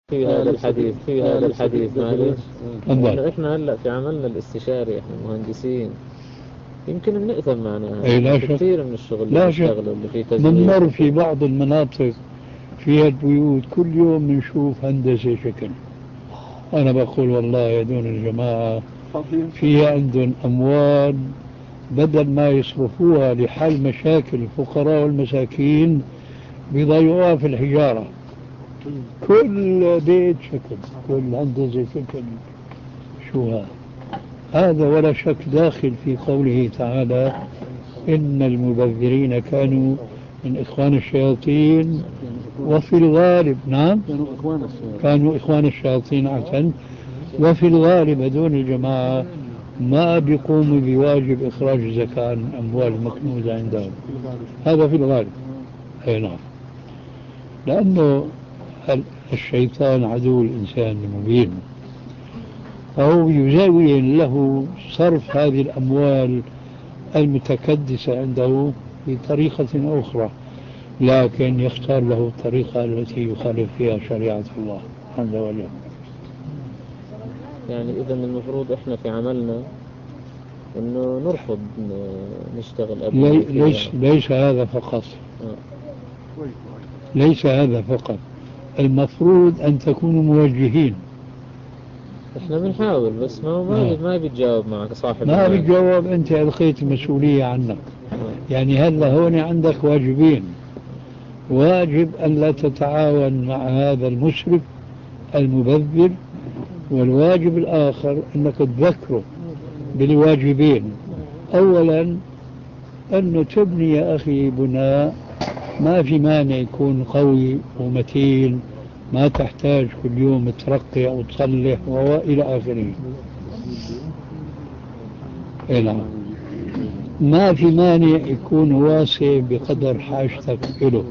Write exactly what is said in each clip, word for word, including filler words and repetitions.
في هذا الحديث في هذا الحديث معلش، انظر إنه إحنا هلأ في عملنا الاستشاري إحنا مهندسين يمكن بنأثم معناها أي لا شك. كثير من الشغل اللي لا شك. بيشتغلوا اللي فيه تزوير. بنمر في بعض المناطق فيها البيوت كل يوم بنشوف هندسة شكل. أنا بقول والله يا دون الجماعة فيها عندهم أموال بدل ما يصرفوها لحل مشاكل الفقراء والمساكين بيضيعوها في الحجارة. كل بيت شكل، كل هندسة شكل. شو هذا؟ هذا ولا شك داخل في قوله تعالى إن المبذرين كانوا من إخوان الشياطين وفي الغالب نعم كانوا إخوان الشياطين عفوا وفي الغالب هذول الجماعة ما بيقوموا بواجب إخراج الزكاة عن الأموال المكنوزة عندهم. هذا في الغالب. أي نعم. لأنه الشيطان عدو الإنسان المبين، فهو يزين له صرف هذه الأموال المتكدسة عنده بطريقة أخرى، لكن يختار له الطريقة التي يخالف فيها شريعة الله عز وجل. يعني إذا المفروض إحنا في عملنا إنه نرفض نشتغل لي ليس, ليس هذا فقط. آه. ليس هذا فقط، المفروض أن تكونوا موجهين. إحنا بنحاول بس ما ما, ما بيتجاوب معك صاحب، ما بيتجاوب. أنت ألقيت المسؤولية عنك. آه. يعني هلا هون عندك واجبين. واجب أن لا تتعاون مع هذا المسرف المبذر، والواجب الآخر أنك تذكره بالواجبين. أولا أنه تبني يا أخي بناء ما في مانع يكون قوي ومتين، ما تحتاج كل يوم ترقي أو تصلح وإلى آخره. إيه نعم. ما في مانع يكون واسع بقدر حاجتك له.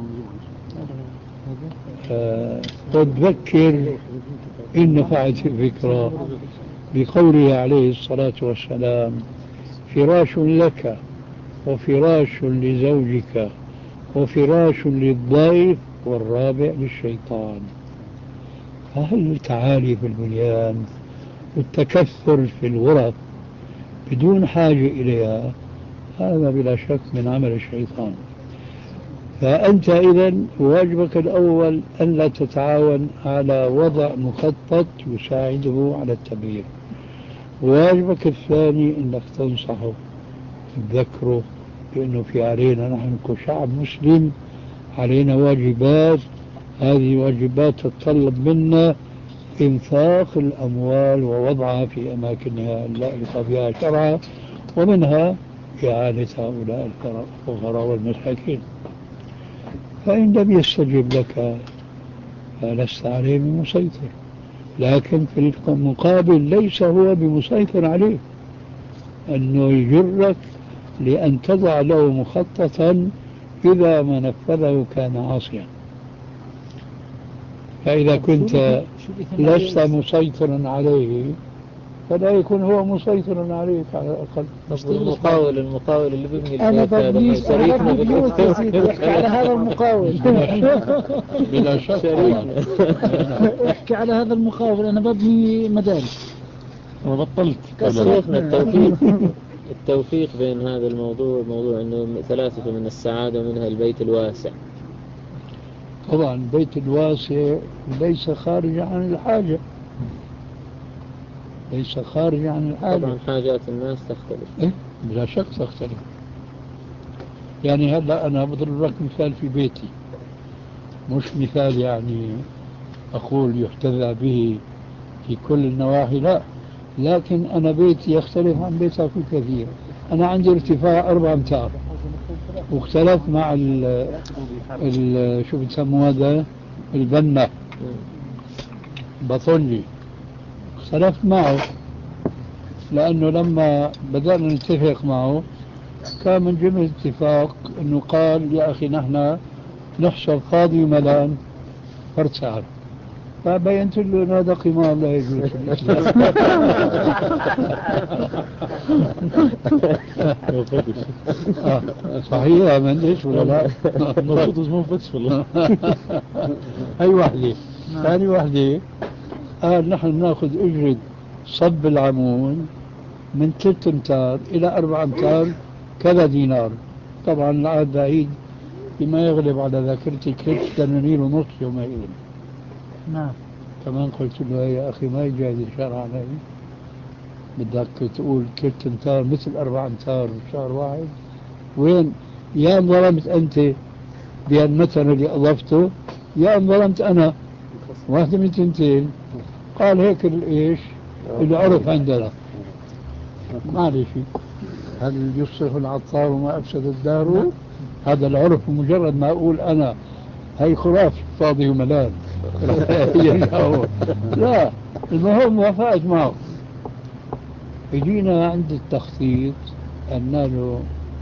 وتذكر إن نفعت الفكرة بقوله عليه الصلاة والسلام فراش لك وفراش لزوجك وفراش للضيف والرابع للشيطان. فهل التعالي في البنيان والتكثر في الغرف بدون حاجة إليها هذا بلا شك من عمل الشيطان. فأنت إذن واجبك الأول أن لا تتعاون على وضع مخطط يساعده على التبيير. واجبك الثاني أنك تنصحه تذكره بأنه في علينا نحن كشعب مسلم علينا واجبات، هذه واجبات تتطلب منا إنفاق الأموال ووضعها في أماكنها اللائقة بها شرعا، ومنها إعانة هؤلاء الفقراء والمساكين. فإن لم يستجب لك فلست عليه بمسيطر، لكن في المقابل ليس هو بمسيطر عليه، أنه يجرك لأن تضع له مخططا إذا ما نفذه كان عاصيا. فإذا كنت لست مسيطرا عليه فلا يكون هو مسيطرا عليك على الأقل. المقاول المقاول اللي بيبني أنا البيت هذا ببني شريكنا بيوت يا سيدي، احكي على هذا المقاول. بلا شك شريكنا. احكي على هذا المقاول، أنا ببني مدارس وبطلت. شيخنا التوفيق التوفيق بين هذا الموضوع موضوع أنه ثلاثة من السعادة ومنها البيت الواسع. طبعا البيت الواسع ليس خارج عن الحاجة، ليس خارج عن الحاجة. طبعا حاجات الناس تختلف. إيه؟ بلا شك تختلف. يعني هلا أنا بضرب لك مثال في بيتي، مش مثال يعني أقول يحتذى به في كل النواحي، لا، لكن أنا بيتي يختلف عن بيتك كثير. أنا عندي ارتفاع أربع أمتار واختلف مع ال ال شو بتسموه هذا البنا بطلي، اختلفت معه لأنه لما بدأنا نتفق معه كان من جمله الاتفاق أنه قال يا أخي نحن نحسب فاضي ملان فرد سعر، فبينت له أن هذا قمار لا يجوز في الإسلام. آه صحيح من ليش ولا لا؟ المفروض ما فتش والله. أي واحدة ثاني وحدة قال نحن ناخذ أجرة صب العمود من ثلاث أمتار إلى أربع أمتار كذا دينار. طبعا العاد بعيد بما يغلب على ذاكرتي ثلاث دنانير ونص يومئذ. نعم. كمان قلت له يا أخي ما يجاز شرعا، بدك تقول ثلاث أمتار مثل أربع أمتار بشهر واحد؟ وين؟ يا أن ظلمت أنت بهالمثل اللي أضفته، يا أن ظلمت أنا، واحدة من تنتين. قال هيك الإيش اللي عرف عندنا. معلش، هل يصلح العطار وما أفسد الدار؟ هذا العرف. مجرد ما أقول أنا هي خرافة فاضي وملان لا، المهم وافقت معه. يجينا عند التخطيط قلنا له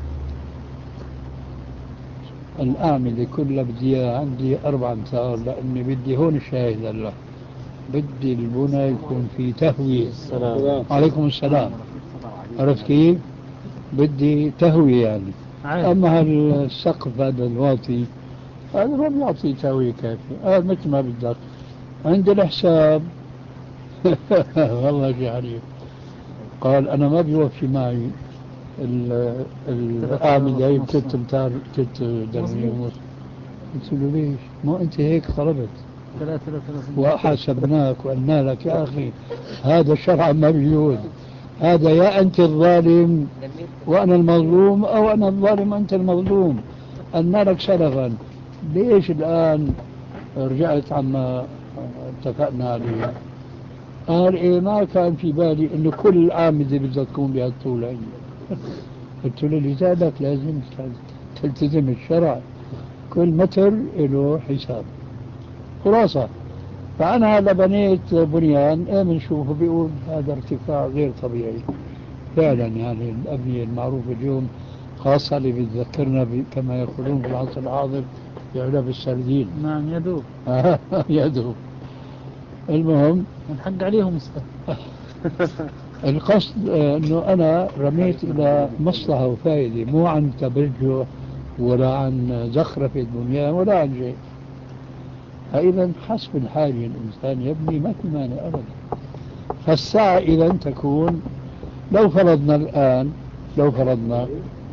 الأعمدة كلها بدي إياها عندي أربع أمتار، لأني بدي هون الشاهد هلا بدي البنى يكون في تهوية. السلام عليكم السلام. عرفت كيف؟ بدي تهوية يعني. عارف. أما هالسقف هذا الواطي هذا ما بيعطي تهوية كافية. هذا مثل ما بدك عند الحساب والله شيء عريف. قال أنا ما بيوفي معي الأعمدة هي بثلاث أمتار ثلاث دنانير ونص. قلت له ليش؟ ما أنت هيك طلبت وحاسبناك وقلنا لك يا أخي هذا شرعا ما بيجوز. هذا يا أنت الظالم وأنا المظلوم، أو أنا الظالم وأنت المظلوم. قلنا لك سلفا، ليش الآن رجعت عما اتفقنا عليه؟ قال إيه ما كان في بالي إنه كل عامدة بدها تكون بهالطول عندي. قلت له لذلك لازم تلتزم الشرع، كل متر له حساب. خلاصة، فأنا هلا بنيت بنيان ايه بنشوفه بيقول هذا ارتفاع غير طبيعي فعلا. يعني الأبنية المعروفة اليوم خاصة اللي بتذكرنا كما يقولون في العصر الحاضر يعلى بالسردين. نعم يدوب يدوب. المهم نحق عليهم مصطفى. القصد انه انا رميت الى مصلحة وفائدة، مو عن تبجح ولا عن زخرفة البنيان ولا عن شيء. فإذا حسب الحاجة الإنسان يبني ما في مانع أبدا. فالساعة إذا تكون لو فرضنا الآن لو فرضنا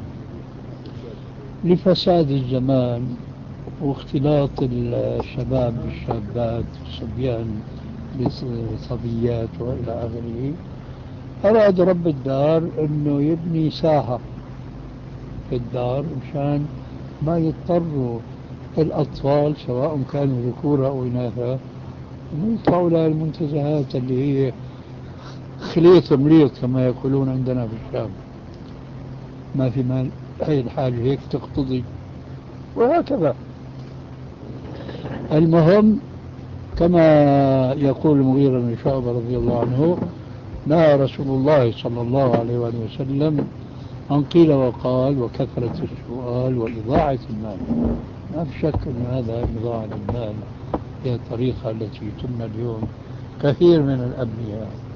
لفساد الزمان واختلاط الشباب بالشابات والصبيان بالصبيات وإلى آخره، أراد رب الدار أنه يبني ساحة في الدار مشان ما يضطروا الأطفال سواء كانوا ذكورا أو إناثا أنه يطلعوا لها المنتزهات اللي هي خليط مليط كما يقولون عندنا في الشام. ما في مال، هي الحاجة هيك تقتضي، وهكذا. المهم كما يقول المغيرة بن شعبة رضي الله عنه نهى رسول الله صلى الله عليه وآله وسلم عن قيل وقال وكثرة السؤال وإضاعة المال. ما في شك أن هذا إضاعة المال هي الطريقة التي تم اليوم كثير من الأبنياء